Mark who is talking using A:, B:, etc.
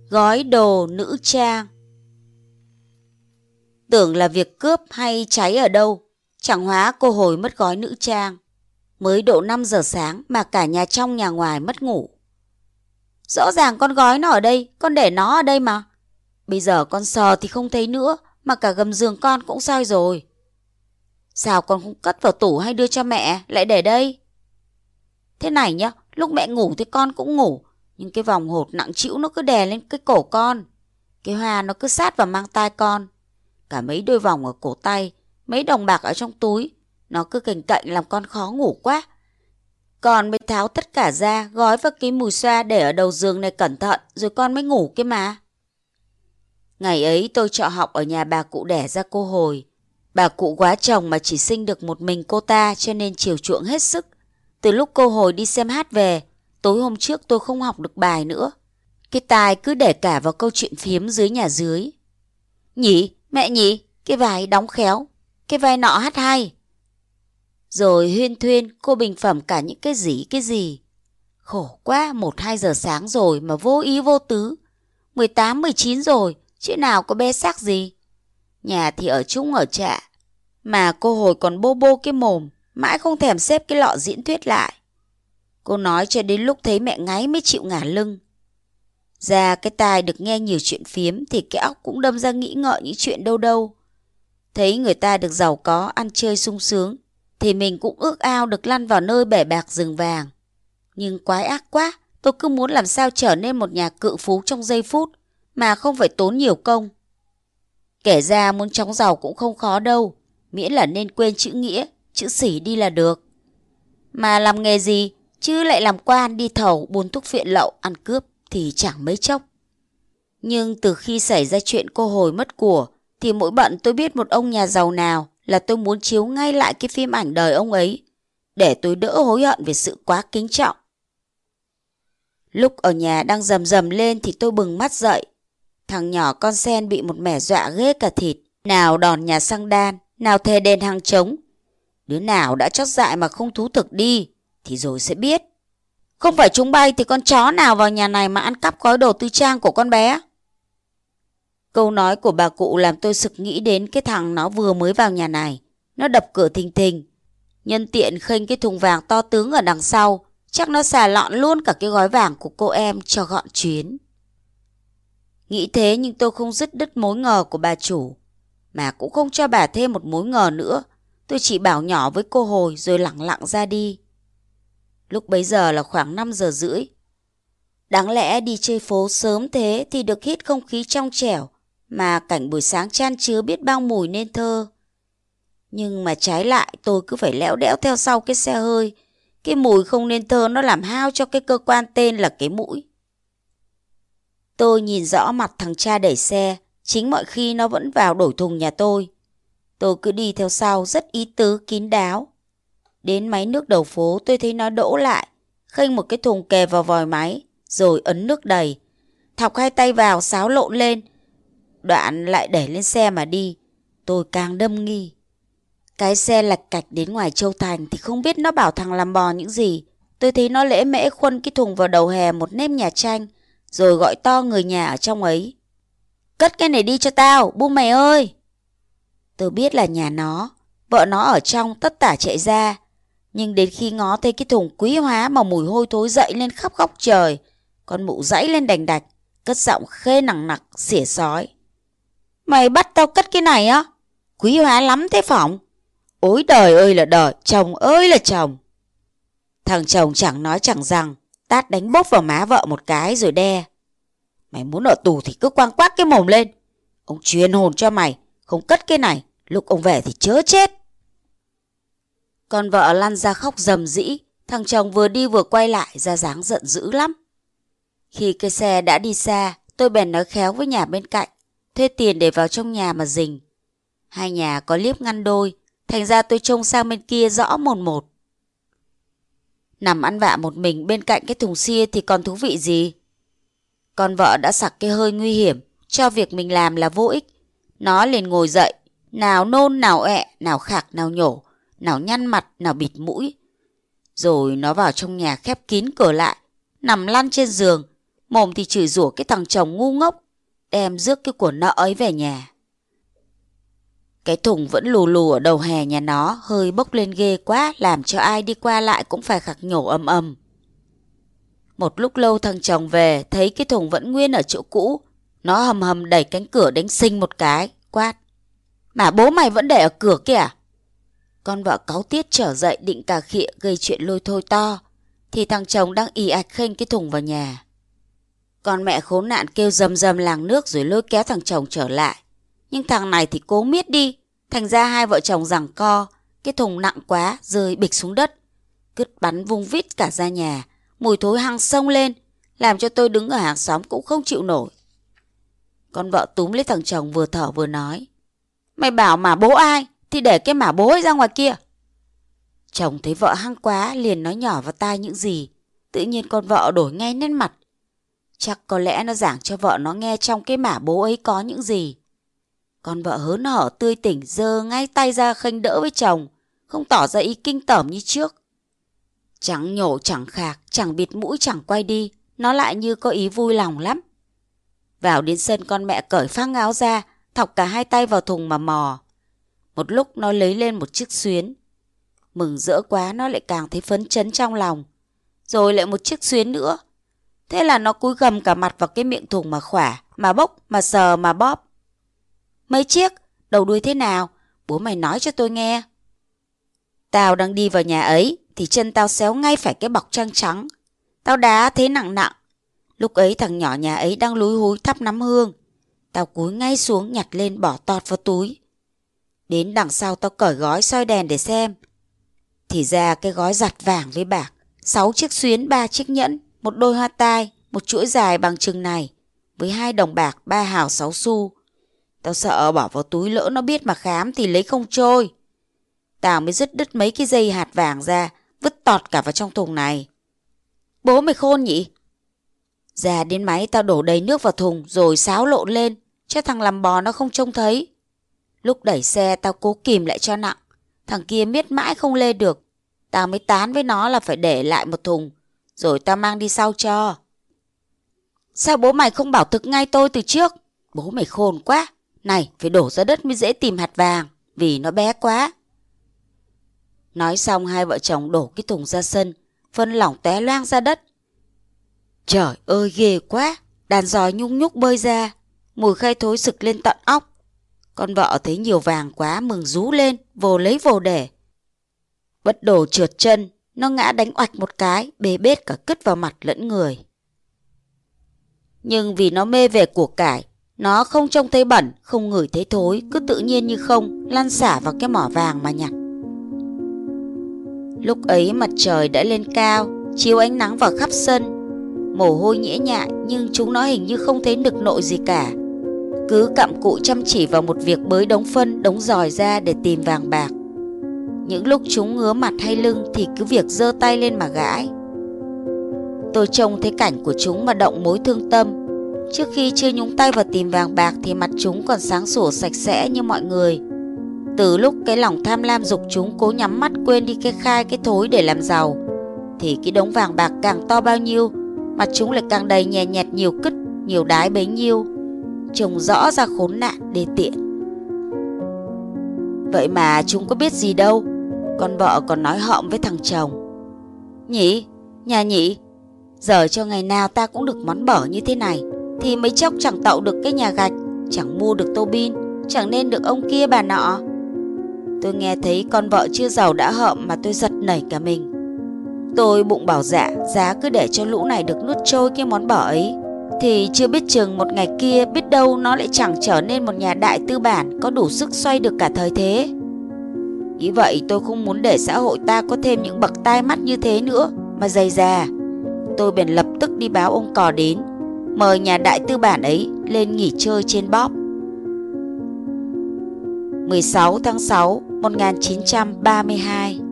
A: Gói đồ nữ trang. Tưởng là việc cướp hay cháy ở đâu, chẳng hóa cô Hồi mất gói nữ trang. Mới độ 5 giờ sáng mà cả nhà trong nhà ngoài mất ngủ. Rõ ràng con gói nó ở đây, con để nó ở đây mà. Bây giờ con sờ thì không thấy nữa, mà cả gầm giường con cũng soi rồi. Sao con không cất vào tủ hay đưa cho mẹ, lại để đây? Thế này nhá, lúc mẹ ngủ thì con cũng ngủ, nhưng cái vòng hột nặng trĩu nó cứ đè lên cái cổ con. Cái hoa nó cứ sát vào mang tai con. Cả mấy đôi vòng ở cổ tay, mấy đồng bạc ở trong túi, nó cứ cành cạnh làm con khó ngủ quá. Con mới tháo tất cả ra, gói vào cái mùi xoa để ở đầu giường này cẩn thận, rồi con mới ngủ kia mà. Ngày ấy tôi trọ học ở nhà bà cụ đẻ ra cô Hồi. Bà cụ quá chồng mà chỉ sinh được một mình cô ta, cho nên chiều chuộng hết sức. Từ lúc cô Hồi đi xem hát về, tối hôm trước tôi không học được bài nữa. Cái tai cứ để cả vào câu chuyện phiếm dưới nhà dưới. Nhỉ, mẹ nhỉ, cái vai đóng khéo, cái vai nọ hát hay. Rồi huyên thuyên cô bình phẩm cả những cái gì. Khổ quá, 1-2 giờ sáng rồi mà vô ý vô tứ. 18-19 rồi, chứ nào có bé xác gì. Nhà thì ở chung ở trạ, mà cô Hồi còn bô bô cái mồm, mãi không thèm xếp cái lọ diễn thuyết lại. Cô nói cho đến lúc thấy mẹ ngáy mới chịu ngả lưng. Ra cái tai được nghe nhiều chuyện phiếm thì cái óc cũng đâm ra nghĩ ngợi những chuyện đâu đâu. Thấy người ta được giàu có, ăn chơi sung sướng, thì mình cũng ước ao được lăn vào nơi bể bạc rừng vàng. Nhưng quái ác quá, tôi cứ muốn làm sao trở nên một nhà cự phú trong giây phút, mà không phải tốn nhiều công. Kể ra muốn chóng giàu cũng không khó đâu, miễn là nên quên chữ nghĩa, chữ xỉ đi là được. Mà làm nghề gì, chứ lại làm quan, đi thầu, buôn thuốc phiện lậu, ăn cướp thì chẳng mấy chốc. Nhưng từ khi xảy ra chuyện cô Hồi mất của, thì mỗi bận tôi biết một ông nhà giàu nào là tôi muốn chiếu ngay lại cái phim ảnh đời ông ấy, để tôi đỡ hối hận về sự quá kính trọng. Lúc ở nhà đang rầm rầm lên thì tôi bừng mắt dậy. Thằng nhỏ con sen bị một mẻ dọa ghê cả thịt. Nào đòn nhà xăng đan, nào thề đền hàng trống. Đứa nào đã chót dại mà không thú thực đi thì rồi sẽ biết. Không phải chúng bay thì con chó nào vào nhà này mà ăn cắp gói đồ tư trang của con bé. Câu nói của bà cụ làm tôi sực nghĩ đến cái thằng nó vừa mới vào nhà này. Nó đập cửa thình thình, nhân tiện khênh cái thùng vàng to tướng ở đằng sau. Chắc nó xà lọn luôn cả cái gói vàng của cô em cho gọn chuyến. Nghĩ thế nhưng tôi không dứt đứt mối ngờ của bà chủ, mà cũng không cho bà thêm một mối ngờ nữa. Tôi chỉ bảo nhỏ với cô Hồi rồi lẳng lặng ra đi. Lúc bấy giờ là khoảng 5 giờ rưỡi. Đáng lẽ đi chơi phố sớm thế thì được hít không khí trong trẻo, mà cảnh buổi sáng chan chứa biết bao mùi nên thơ. Nhưng mà trái lại tôi cứ phải lẽo đẽo theo sau cái xe hơi. Cái mùi không nên thơ nó làm hao cho cái cơ quan tên là cái mũi. Tôi nhìn rõ mặt thằng cha đẩy xe, chính mọi khi nó vẫn vào đổi thùng nhà tôi. Tôi cứ đi theo sau rất ý tứ kín đáo. Đến máy nước đầu phố tôi thấy nó đỗ lại, khênh một cái thùng kề vào vòi máy, rồi ấn nước đầy. Thọc hai tay vào xáo lộn lên, đoạn lại đẩy lên xe mà đi. Tôi càng đâm nghi. Cái xe lạch cạch đến ngoài Châu Thành thì không biết nó bảo thằng làm bò những gì. Tôi thấy nó lễ mễ khuân cái thùng vào đầu hè một nếp nhà tranh, rồi gọi to người nhà ở trong ấy. Cất cái này đi cho tao, bu mày ơi. Tôi biết là nhà nó, vợ nó ở trong tất tả chạy ra. Nhưng đến khi ngó thấy cái thùng quý hóa mà mùi hôi thối dậy lên khắp góc trời, con mụ dãy lên đành đạch, cất giọng khê nặng nặc, xỉa sói. Mày bắt tao cất cái này á? Quý hóa lắm thế phỏng. Ôi đời ơi là đời, chồng ơi là chồng. Thằng chồng chẳng nói chẳng rằng, tát đánh bốp vào má vợ một cái rồi đe. Mày muốn ở tù thì cứ quăng quác cái mồm lên. Ông truyền hồn cho mày, không cất cái này, lúc ông về thì chớ chết. Con vợ lăn ra khóc rầm rĩ, thằng chồng vừa đi vừa quay lại ra dáng giận dữ lắm. Khi cái xe đã đi xa, tôi bèn nói khéo với nhà bên cạnh, thuê tiền để vào trong nhà mà rình. Hai nhà có liếp ngăn đôi, thành ra tôi trông sang bên kia rõ mồn một. Nằm ăn vạ một mình bên cạnh cái thùng xia thì còn thú vị gì. Con vợ đã sặc cái hơi nguy hiểm, cho việc mình làm là vô ích. Nó liền ngồi dậy, nào nôn nào ẹ, nào khạc nào nhổ, nào nhăn mặt nào bịt mũi. Rồi nó vào trong nhà khép kín cửa lại, nằm lăn trên giường, mồm thì chửi rủa cái thằng chồng ngu ngốc, đem rước cái của nợ ấy về nhà. Cái thùng vẫn lù lù ở đầu hè nhà nó, hơi bốc lên ghê quá, làm cho ai đi qua lại cũng phải khạc nhổ ầm ầm. Một lúc lâu thằng chồng về, thấy cái thùng vẫn nguyên ở chỗ cũ, nó hầm hầm đẩy cánh cửa đánh xinh một cái, quát: "Mà bố mày vẫn để ở cửa kìa!" Con vợ cáu tiết trở dậy định cà khịa gây chuyện lôi thôi to, thì thằng chồng đang ì ạch khênh cái thùng vào nhà. Con mẹ khốn nạn kêu rầm rầm làng nước rồi lôi kéo thằng chồng trở lại. Nhưng thằng này thì cố miết đi, thành ra hai vợ chồng giằng co, cái thùng nặng quá rơi bịch xuống đất, cứt bắn vung vít cả ra nhà, mùi thối hăng xông lên, làm cho tôi đứng ở hàng xóm cũng không chịu nổi. Con vợ túm lấy thằng chồng vừa thở vừa nói: "Mày bảo mà bố ai thì để cái mả bố ấy ra ngoài kia." Chồng thấy vợ hăng quá liền nói nhỏ vào tai những gì, tự nhiên con vợ đổi ngay nét mặt. Chắc có lẽ nó giảng cho vợ nó nghe trong cái mả bố ấy có những gì. Con vợ hớn hở tươi tỉnh giơ ngay tay ra khênh đỡ với chồng, không tỏ ra ý kinh tởm như trước. Chẳng nhổ chẳng khạc, chẳng bịt mũi chẳng quay đi, nó lại như có ý vui lòng lắm. Vào đến sân con mẹ cởi phăng áo ra, thọc cả hai tay vào thùng mà mò. Một lúc nó lấy lên một chiếc xuyến. Mừng rỡ quá nó lại càng thấy phấn chấn trong lòng. Rồi lại một chiếc xuyến nữa. Thế là nó cúi gầm cả mặt vào cái miệng thùng mà khỏa, mà bốc, mà sờ, mà bóp. "Mấy chiếc? Đầu đuôi thế nào? Bố mày nói cho tôi nghe." "Tao đang đi vào nhà ấy, thì chân tao xéo ngay phải cái bọc trăng trắng. Tao đá thế nặng nặng. Lúc ấy thằng nhỏ nhà ấy đang lúi húi thắp nắm hương. Tao cúi ngay xuống nhặt lên bỏ tọt vào túi. Đến đằng sau tao cởi gói soi đèn để xem. Thì ra cái gói giặt vàng với bạc, 6 chiếc xuyến, 3 chiếc nhẫn, một đôi hoa tai, một chuỗi dài bằng chừng này, với 2 đồng bạc, 3 hào 6 xu. Tao sợ bỏ vào túi lỡ nó biết mà khám thì lấy không trôi. Tao mới dứt đứt mấy cái dây hạt vàng ra, vứt tọt cả vào trong thùng này." "Bố mày khôn nhỉ?" "Ra đến máy tao đổ đầy nước vào thùng rồi xáo lộn lên, cho thằng làm bò nó không trông thấy. Lúc đẩy xe tao cố kìm lại cho nặng, thằng kia miết mãi không lê được. Tao mới tán với nó là phải để lại một thùng, rồi tao mang đi sau cho." "Sao bố mày không bảo thực ngay tôi từ trước? Bố mày khôn quá. Này, phải đổ ra đất mới dễ tìm hạt vàng, vì nó bé quá." Nói xong hai vợ chồng đổ cái thùng ra sân, phân lỏng té loang ra đất. Trời ơi ghê quá, đàn giòi nhung nhúc bơi ra, mùi khai thối sực lên tận óc. Con vợ thấy nhiều vàng quá mừng rú lên, vồ lấy vồ để. Bất đồ trượt chân, nó ngã đánh oạch một cái, bê bết cả cứt vào mặt lẫn người. Nhưng vì nó mê về của cải, nó không trông thấy bẩn, không ngửi thấy thối, cứ tự nhiên như không, lăn xả vào cái mỏ vàng mà nhặt. Lúc ấy mặt trời đã lên cao, chiếu ánh nắng vào khắp sân. Mồ hôi nhễ nhại nhưng chúng nó hình như không thấy nực nội gì cả. Cứ cặm cụi chăm chỉ vào một việc bới đống phân, đống giòi ra để tìm vàng bạc. Những lúc chúng ngứa mặt hay lưng thì cứ việc giơ tay lên mà gãi. Tôi trông thấy cảnh của chúng mà động mối thương tâm. Trước khi chưa nhúng tay vào tìm vàng bạc thì mặt chúng còn sáng sủa sạch sẽ như mọi người. Từ lúc cái lòng tham lam dục chúng cố nhắm mắt quên đi cái khai cái thối để làm giàu, thì cái đống vàng bạc càng to bao nhiêu, mặt chúng lại càng đầy nhè nhẹt nhiều cứt, nhiều đái bấy nhiêu. Trông rõ ra khốn nạn đê tiện. Vậy mà chúng có biết gì đâu. Con vợ còn nói họng với thằng chồng: "Nhỉ, nhà nhỉ, giờ cho ngày nào ta cũng được món bở như thế này, thì mấy chốc chẳng tậu được cái nhà gạch, chẳng mua được tô bin, chẳng nên được ông kia bà nọ." Tôi nghe thấy con vợ chưa giàu đã hậm mà tôi giật nảy cả mình. Tôi bụng bảo dạ, giá cứ để cho lũ này được nuốt trôi cái món bở ấy, thì chưa biết chừng một ngày kia biết đâu nó lại chẳng trở nên một nhà đại tư bản có đủ sức xoay được cả thời thế. Nghĩ vậy tôi không muốn để xã hội ta có thêm những bậc tai mắt như thế nữa mà dày già. Tôi bèn lập tức đi báo ông cò đến, mời nhà đại tư bản ấy lên nghỉ chơi trên bóp. 16 tháng 6 1932.